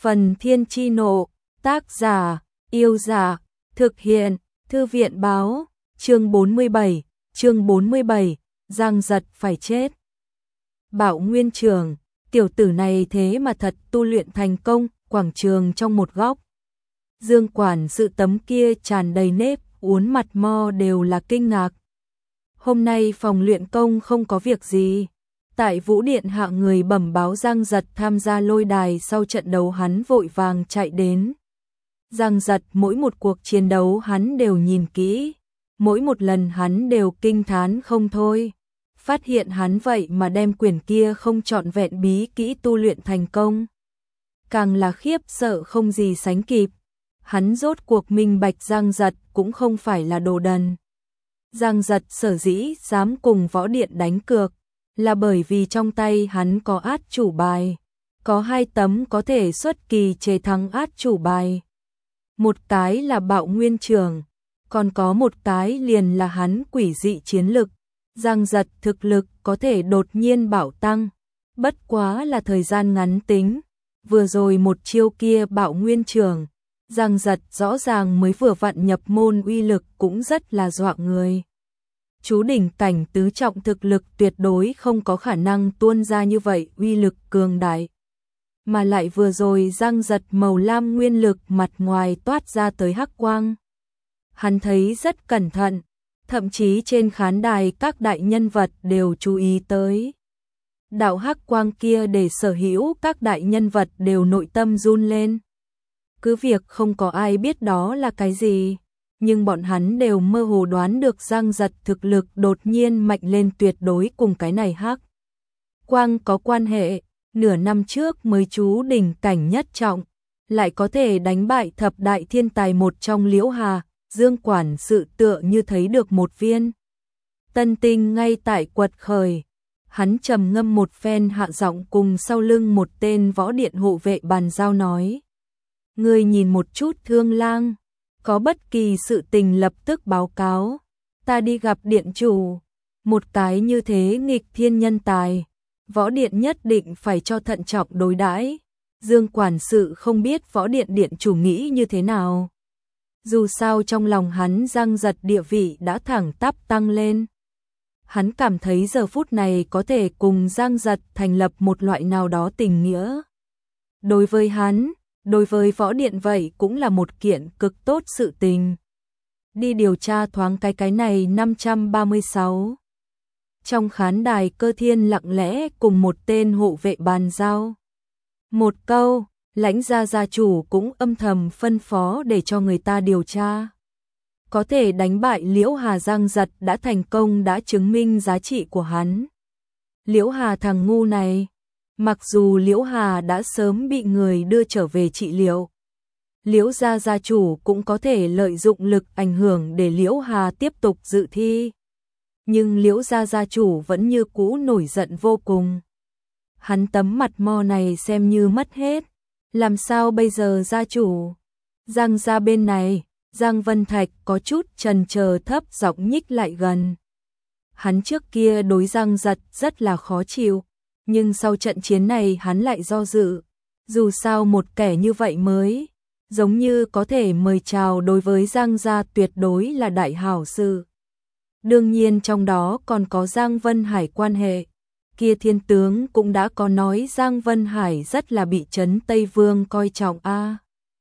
Phần Thiên Chi Nộ, tác giả, Yêu Dạ, thực hiện, Thư viện Báo, chương 47, Giang Giật phải chết. Bảo Nguyên Trường, tiểu tử này thế mà thật tu luyện thành công, quảng trường trong một góc. Dương quản sự tấm kia tràn đầy nếp, uốn mặt mo đều là kinh ngạc. Hôm nay phòng luyện công không có việc gì. Tại Vũ Điện hạ người bẩm báo Giang Giật tham gia lôi đài, sau trận đấu hắn vội vàng chạy đến. Giang Giật mỗi một cuộc chiến đấu hắn đều nhìn kỹ, mỗi một lần hắn đều kinh thán không thôi. Phát hiện hắn vậy mà đem quyển kia không trọn vẹn bí kỹ tu luyện thành công. Càng là khiếp sợ không gì sánh kịp. Hắn rốt cuộc minh bạch Giang Giật cũng không phải là đồ đần. Giang Giật sở dĩ dám cùng Võ Điện đánh cược là bởi vì trong tay hắn có át chủ bài, có 2 tấm có thể xuất kỳ chế thắng át chủ bài. Một cái là Bạo Nguyên Trường, còn có một cái liền là hắn quỷ dị chiến lực. Giang Giật thực lực có thể đột nhiên bảo tăng, bất quá là thời gian ngắn tính. Vừa rồi một chiêu kia Bạo Nguyên Trường, Giang Giật rõ ràng mới vừa vặn nhập môn, uy lực cũng rất là dọa người. Chú đỉnh cảnh tứ trọng thực lực tuyệt đối không có khả năng tuôn ra như vậy uy lực cường đại. Mà lại vừa rồi Giang Giật màu lam nguyên lực mặt ngoài toát ra tới hắc quang. Hắn thấy rất cẩn thận, thậm chí trên khán đài các đại nhân vật đều chú ý tới. Đạo hắc quang kia để sở hữu các đại nhân vật đều nội tâm run lên. Cứ việc không có ai biết đó là cái gì, nhưng bọn hắn đều mơ hồ đoán được Giang Giật thực lực đột nhiên mạnh lên tuyệt đối cùng cái này hắc quang có quan hệ. Nửa năm trước mới chú đỉnh cảnh nhất trọng, lại có thể đánh bại thập đại thiên tài một trong Liễu Hà. Dương quản sự tựa như thấy được một viên tân tinh ngay tại quật khởi. Hắn trầm ngâm một phen, hạ giọng cùng sau lưng một tên Võ Điện hộ vệ bàn giao nói: "Ngươi nhìn một chút Thương Lang, có bất kỳ sự tình lập tức báo cáo, ta đi gặp điện chủ. Một cái như thế nghịch thiên nhân tài, Võ Điện nhất định phải cho thận trọng đối đãi." Dương quản sự không biết Võ Điện điện chủ nghĩ như thế nào. Dù sao trong lòng hắn Giang Giật địa vị đã thẳng tắp tăng lên. Hắn cảm thấy giờ phút này có thể cùng Giang Giật thành lập một loại nào đó tình nghĩa. Đối với hắn, đối với Võ Điện vậy cũng là một kiện cực tốt sự tình. Đi điều tra thoáng cái này 536. Trong khán đài Cơ Thiên lặng lẽ cùng một tên hộ vệ bàn giao một câu, Lãnh gia gia chủ cũng âm thầm phân phó để cho người ta điều tra. Có thể đánh bại Liễu Hà, Giang Giật đã thành công, đã chứng minh giá trị của hắn. Liễu Hà thằng ngu này, mặc dù Liễu Hà đã sớm bị người đưa trở về trị liệu, Liễu gia gia chủ cũng có thể lợi dụng lực ảnh hưởng để Liễu Hà tiếp tục dự thi. Nhưng Liễu gia gia chủ vẫn như cũ nổi giận vô cùng. Hắn tấm mặt mo này xem như mất hết. Làm sao bây giờ gia chủ? Giang gia bên này, Giang Vân Thạch có chút chần chờ, thấp giọng nhích lại gần. Hắn trước kia đối Giang Giật rất là khó chịu, nhưng sau trận chiến này hắn lại do dự. Dù sao một kẻ như vậy mới, giống như có thể mời chào, đối với Giang gia tuyệt đối là đại hảo sự. Đương nhiên trong đó còn có Giang Vân Hải quan hệ. Kia thiên tướng cũng đã có nói Giang Vân Hải rất là bị Trấn Tây Vương coi trọng a.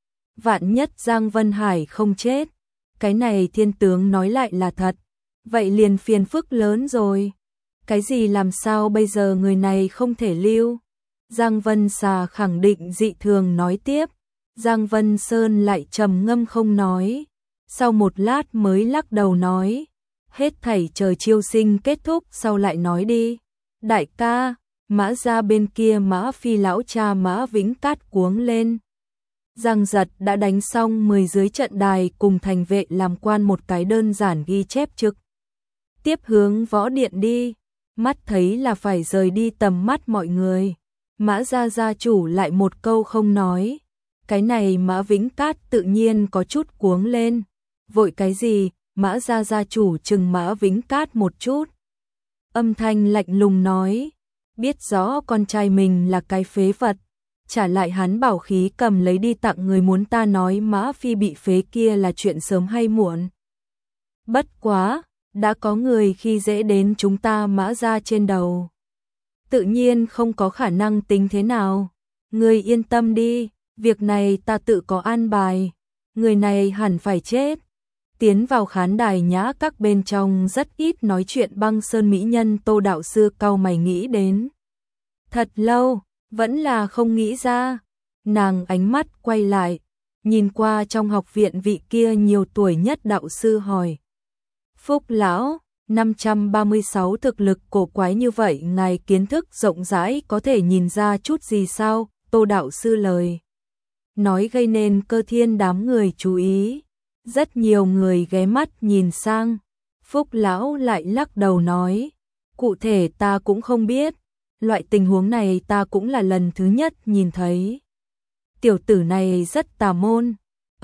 Vạn nhất Giang Vân Hải không chết, cái này thiên tướng nói lại là thật, vậy liền phiền phức lớn rồi. Cái gì làm sao bây giờ, người này không thể lưu. Giang Vân Xà khẳng định dị thường nói tiếp. Giang Vân Sơn lại trầm ngâm không nói, sau một lát mới lắc đầu nói: "Hết thảy chờ chiêu sinh kết thúc sau lại nói đi. Đại ca." Mã gia bên kia Mã Phi lão cha Mã Vĩnh Cát cuống lên. Giang Giật đã đánh xong 10 dưới trận đài, cùng thành vệ làm quan một cái đơn giản ghi chép trực tiếp hướng Võ Điện đi. Mắt thấy là phải rời đi tầm mắt mọi người, Mã gia gia chủ lại một câu không nói. Cái này Mã Vĩnh Cát tự nhiên có chút cuống lên. Vội cái gì? Mã gia gia chủ chừng Mã Vĩnh Cát một chút, âm thanh lạnh lùng nói: "Biết rõ con trai mình là cái phế vật, trả lại hắn bảo khí cầm lấy đi tặng người, muốn ta nói Mã Phi bị phế kia là chuyện sớm hay muộn. Bất quá, đã có người khi dễ đến chúng ta Mã gia trên đầu. Tự nhiên không có khả năng tính thế nào. Người yên tâm đi, việc này ta tự có an bài. Người này hẳn phải chết. Tiến vào khán đài nhã các bên trong rất ít nói chuyện Băng Sơn mỹ nhân Tô đạo sư cau mày nghĩ đến. Thật lâu, vẫn là không nghĩ ra. Nàng ánh mắt quay lại, nhìn qua trong học viện vị kia nhiều tuổi nhất đạo sư hỏi. Phúc lão, 536 thực lực cổ quái như vậy, ngài kiến thức rộng rãi có thể nhìn ra chút gì sao? Tô đạo sư lời nói gây nên Cơ Thiên đám người chú ý. Rất nhiều người ghé mắt nhìn sang. Phúc lão lại lắc đầu nói, cụ thể ta cũng không biết, loại tình huống này ta cũng là lần thứ nhất nhìn thấy. Tiểu tử này rất tà môn.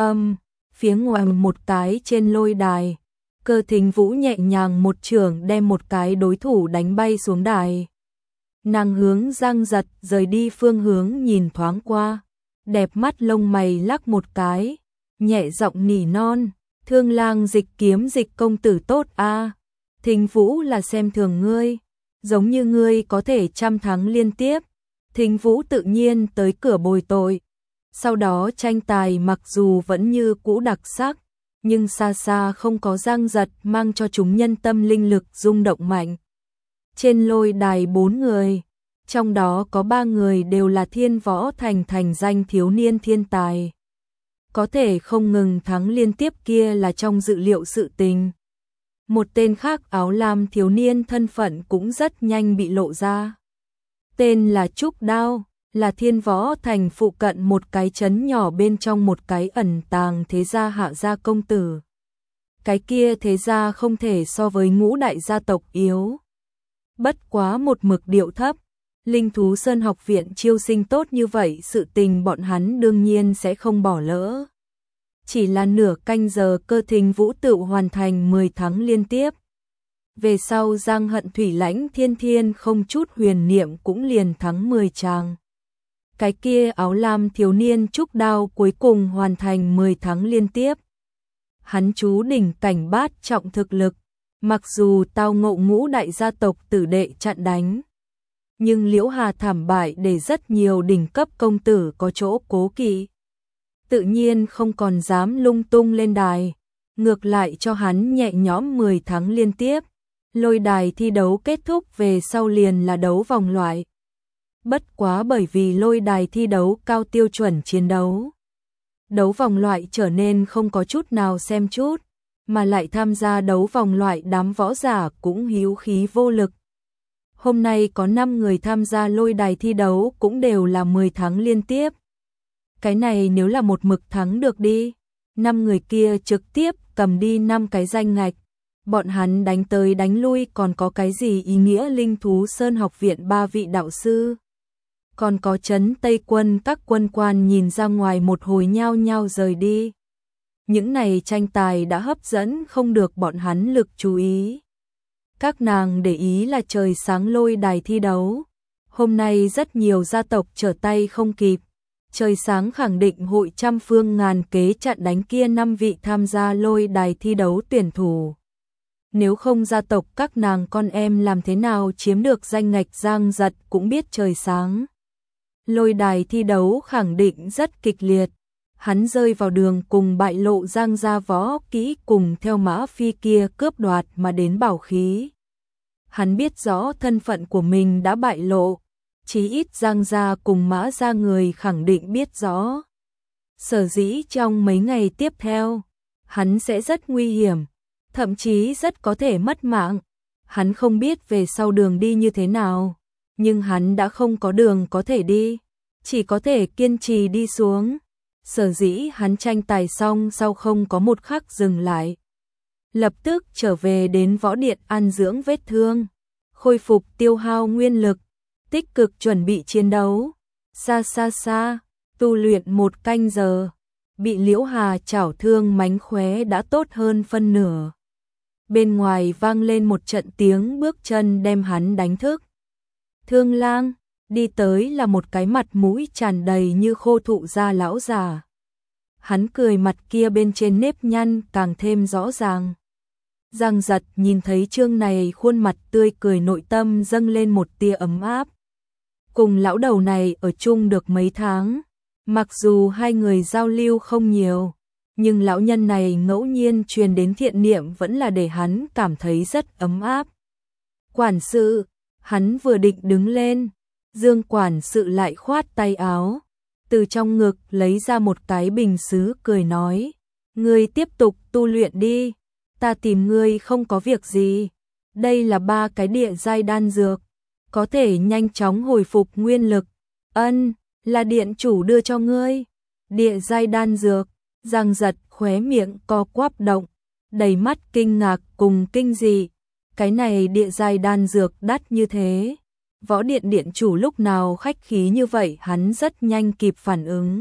Phía ngoài một cái trên lôi đài, Cơ Thính Vũ nhẹ nhàng một chưởng đem một cái đối thủ đánh bay xuống đài. Nàng hướng Giang Giật rời đi phương hướng nhìn thoáng qua, đẹp mắt lông mày lắc một cái, nhẹ giọng nỉ non, Thương lang Dịch kiếm Dịch công tử tốt a. Thính Vũ là xem thường ngươi, giống như ngươi có thể trăm thắng liên tiếp. Thính Vũ tự nhiên tới cửa bồi tội. Sau đó tranh tài mặc dù vẫn như cũ đặc sắc, nhưng xa xa không có Giang Giật mang cho chúng nhân tâm linh lực rung động mạnh. Trên lôi đài 4 người, trong đó có 3 người đều là thiên võ thành thành danh thiếu niên thiên tài. Có thể không ngừng thắng liên tiếp kia là trong dự liệu sự tình. Một tên khác áo lam thiếu niên thân phận cũng rất nhanh bị lộ ra. Tên là Trúc Đao, là thiên võ thành phụ cận một cái trấn nhỏ bên trong một cái ẩn tàng thế gia Hạ gia công tử. Cái kia thế gia không thể so với ngũ đại gia tộc yếu. Bất quá một mực điệu thấp, Linh Thú Sơn học viện chiêu sinh tốt như vậy, sự tình bọn hắn đương nhiên sẽ không bỏ lỡ. Chỉ là nửa canh giờ Cơ Thính Vũ tự hoàn thành 10 thắng liên tiếp. Về sau Giang Hận Thủy Lãnh Thiên Thiên không chút huyền niệm cũng liền thắng 10 tràng. Cái kia áo lam thiếu niên Trúc Đao cuối cùng hoàn thành 10 thắng liên tiếp. Hắn chú đỉnh cảnh bát trọng thực lực, mặc dù tao ngộ ngũ đại gia tộc tử đệ chặn đánh, nhưng Liễu Hà thảm bại để rất nhiều đỉnh cấp công tử có chỗ cố kỵ. Tự nhiên không còn dám lung tung lên đài, ngược lại cho hắn nhẹ nhõm 10 thắng liên tiếp. Lôi đài thi đấu kết thúc về sau liền là đấu vòng loại. Bất quá bởi vì lôi đài thi đấu cao tiêu chuẩn chiến đấu, đấu vòng loại trở nên không có chút nào xem chút, mà lại tham gia đấu vòng loại đám võ giả cũng hữu khí vô lực. Hôm nay có 5 người tham gia lôi đài thi đấu cũng đều là 10 thắng liên tiếp. Cái này nếu là một mực thắng được đi, 5 người kia trực tiếp cầm đi 5 cái danh ngạch. Bọn hắn đánh tới đánh lui còn có cái gì ý nghĩa? Linh Thú Sơn học viện 3 vị đạo sư, còn có trấn Tây quân các quân quan nhìn ra ngoài một hồi nhao nhao rời đi. Những này tranh tài đã hấp dẫn không được bọn hắn lực chú ý. Các nàng để ý là trời sáng lôi đài thi đấu. Hôm nay rất nhiều gia tộc trở tay không kịp. Trời sáng khẳng định hội trăm phương ngàn kế chặn đánh kia 5 vị tham gia lôi đài thi đấu tuyển thủ. Nếu không gia tộc các nàng con em làm thế nào chiếm được danh ngạch? Giang Giật cũng biết trời sáng lôi đài thi đấu khẳng định rất kịch liệt. Hắn rơi vào đường cùng bại lộ Giang gia võ kỹ cùng theo Mã Phi kia cướp đoạt mà đến bảo khí. Hắn biết rõ thân phận của mình đã bại lộ, chí ít Giang gia cùng Mã gia người khẳng định biết rõ. Sở dĩ trong mấy ngày tiếp theo, hắn sẽ rất nguy hiểm, thậm chí rất có thể mất mạng. Hắn không biết về sau đường đi như thế nào, nhưng hắn đã không có đường có thể đi, chỉ có thể kiên trì đi xuống. Sở dĩ hắn tranh tài xong sau không có một khắc dừng lại, lập tức trở về đến võ điện an dưỡng vết thương, khôi phục tiêu hao nguyên lực, tích cực chuẩn bị chiến đấu. Xa, tu luyện 1 canh giờ, bị Liễu Hà chảo thương mánh khóe đã tốt hơn phân nửa. Bên ngoài vang lên một trận tiếng bước chân đem hắn đánh thức. Thương lang, đi tới là một cái mặt mũi tràn đầy như khô thụ da lão già. Hắn cười, mặt kia bên trên nếp nhăn càng thêm rõ ràng. Giang Giật nhìn thấy Trương này khuôn mặt tươi cười, nội tâm dâng lên một tia ấm áp. Cùng lão đầu này ở chung được mấy tháng, mặc dù hai người giao lưu không nhiều, nhưng lão nhân này ngẫu nhiên truyền đến thiện niệm vẫn là để hắn cảm thấy rất ấm áp. Quản sự, hắn vừa định đứng lên, Dương quản sự lại khoát tay áo, từ trong ngực lấy ra một cái bình sứ, cười nói: "Ngươi tiếp tục tu luyện đi, ta tìm ngươi không có việc gì. Đây là 3 cái địa giai đan dược, có thể nhanh chóng hồi phục nguyên lực." "Ân, là điện chủ đưa cho ngươi." Địa giai đan dược. Giang Giật khóe miệng co quắp động, đầy mắt kinh ngạc cùng kinh dị. Cái này địa giai đan dược đắt như thế, Võ điện điện chủ lúc nào khách khí như vậy, hắn rất nhanh kịp phản ứng.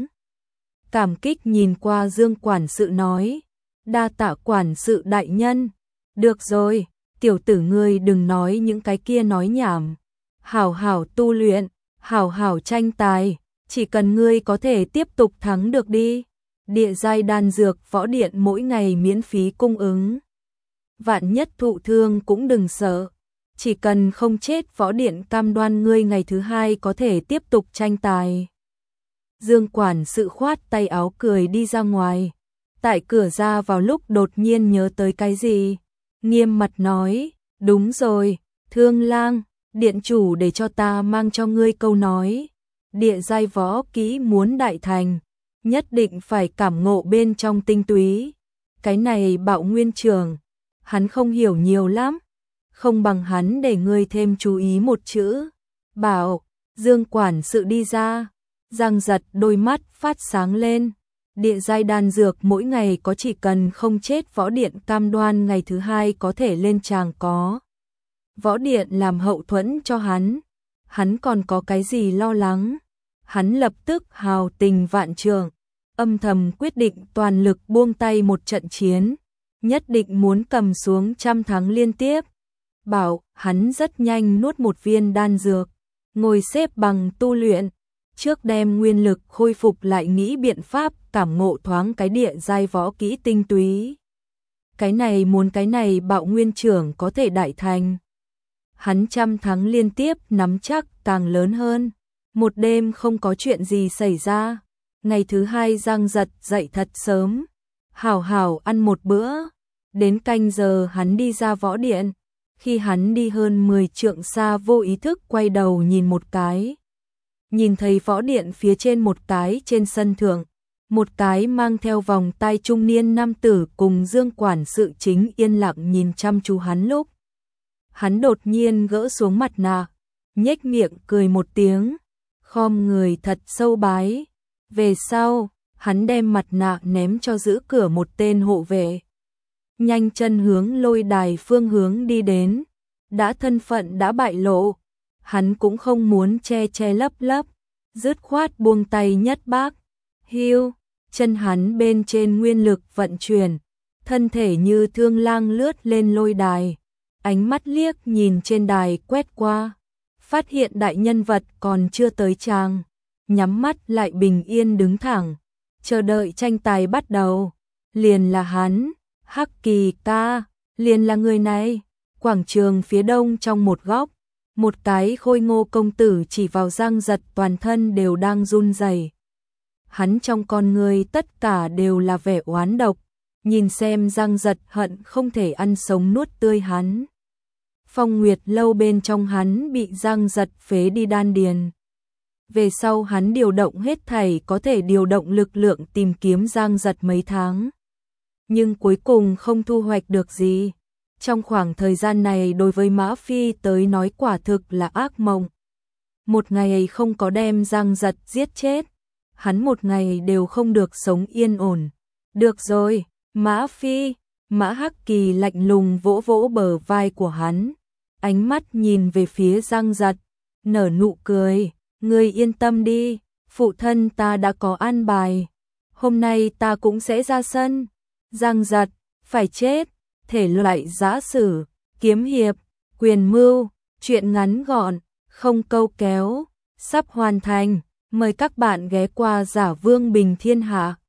Cảm kích nhìn qua Dương quản sự nói: "Đa tạ quản sự đại nhân." "Được rồi, tiểu tử ngươi đừng nói những cái kia nói nhảm. Hảo hảo tu luyện, hảo hảo tranh tài, chỉ cần ngươi có thể tiếp tục thắng được đi. Địa giai đan dược võ điện mỗi ngày miễn phí cung ứng. Vạn nhất thụ thương cũng đừng sợ. Chỉ cần không chết, võ điện cam đoan ngươi ngày thứ 2 có thể tiếp tục tranh tài." Dương quản sự khoát tay áo cười đi ra ngoài. Tại cửa ra vào lúc đột nhiên nhớ tới cái gì, nghiêm mặt nói: "Đúng rồi, Thương Lang, điện chủ để cho ta mang cho ngươi câu nói. Địa giai võ kỹ muốn đại thành, nhất định phải cảm ngộ bên trong tinh túy. Cái này Bạo Nguyên Trường, hắn không hiểu nhiều lắm, không bằng hắn để ngươi thêm chú ý một chữ." Bảo. Dương quản sự đi ra. Giang Giật đôi mắt phát sáng lên. Địa giai đan dược mỗi ngày có, chỉ cần không chết, võ điện cam đoan ngày thứ 2 có thể lên tràng, có võ điện làm hậu thuẫn cho hắn còn có cái gì lo lắng. Hắn lập tức hào tình vạn trượng, âm thầm quyết định toàn lực buông tay một trận chiến, nhất định muốn cầm xuống 100 tháng liên tiếp. Bảo. Hắn rất nhanh nuốt một viên đan dược, ngồi xếp bằng tu luyện, trước đem nguyên lực khôi phục lại, nghĩ biện pháp cảm ngộ thoáng cái địa giai võ kỹ tinh túy. Cái này Bạo Nguyên Trưởng có thể đại thành, hắn 100 tháng liên tiếp nắm chắc càng lớn hơn. Một đêm không có chuyện gì xảy ra. Ngày thứ 2 Giang Giật dậy thật sớm, hảo hảo ăn một bữa. Đến canh giờ hắn đi ra võ điện. Khi hắn đi hơn 10 trượng xa, vô ý thức quay đầu nhìn một cái. Nhìn thấy võ điện phía trên một cái trên sân thượng, một cái mang theo vòng tay trung niên nam tử cùng Dương quản sự chính yên lặng nhìn chăm chú hắn. Lúc hắn đột nhiên gỡ xuống mặt nạ, nhếch miệng cười một tiếng, khom người thật sâu bái. Về sau, hắn đem mặt nạ ném cho giữ cửa một tên hộ vệ, nhanh chân hướng lôi đài phương hướng đi đến. Đã thân phận đã bại lộ, hắn cũng không muốn che che lấp lấp, dứt khoát buông tay nhất bác. Hiu, chân hắn bên trên nguyên lực vận chuyển, thân thể như thương lang lướt lên lôi đài, ánh mắt liếc nhìn trên đài quét qua, phát hiện đại nhân vật còn chưa tới tràng, nhắm mắt lại bình yên đứng thẳng, chờ đợi tranh tài bắt đầu. Liền là hắn, Hắc Kỳ ca, liền là người này. Quảng trường phía đông trong một góc, một cái khôi ngô công tử chỉ vào Giang Giật, toàn thân đều đang run rẩy. Hắn trong con người tất cả đều là vẻ oán độc, nhìn xem Giang Giật hận không thể ăn sống nuốt tươi hắn. Phong Nguyệt lâu bên trong hắn bị Giang Giật phế đi đan điền. Về sau hắn điều động hết thảy có thể điều động lực lượng tìm kiếm Giang Giật mấy tháng, nhưng cuối cùng không thu hoạch được gì. Trong khoảng thời gian này đối với Mã Phi tới nói quả thực là ác mộng. Một ngày không có đem Giang Giật giết chết, hắn một ngày đều không được sống yên ổn. Được rồi, Mã Phi. Mã Hắc Kỳ lạnh lùng vỗ vỗ bờ vai của hắn, ánh mắt nhìn về phía Giang Giật, nở nụ cười. Ngươi yên tâm đi, phụ thân ta đã có an bài. Hôm nay ta cũng sẽ ra sân. Giang Giật, phải chết. Thể loại giã sử, kiếm hiệp, quyền mưu, truyện ngắn gọn, không câu kéo, sắp hoàn thành, mời các bạn ghé qua Giả Vương Bình Thiên Hạ.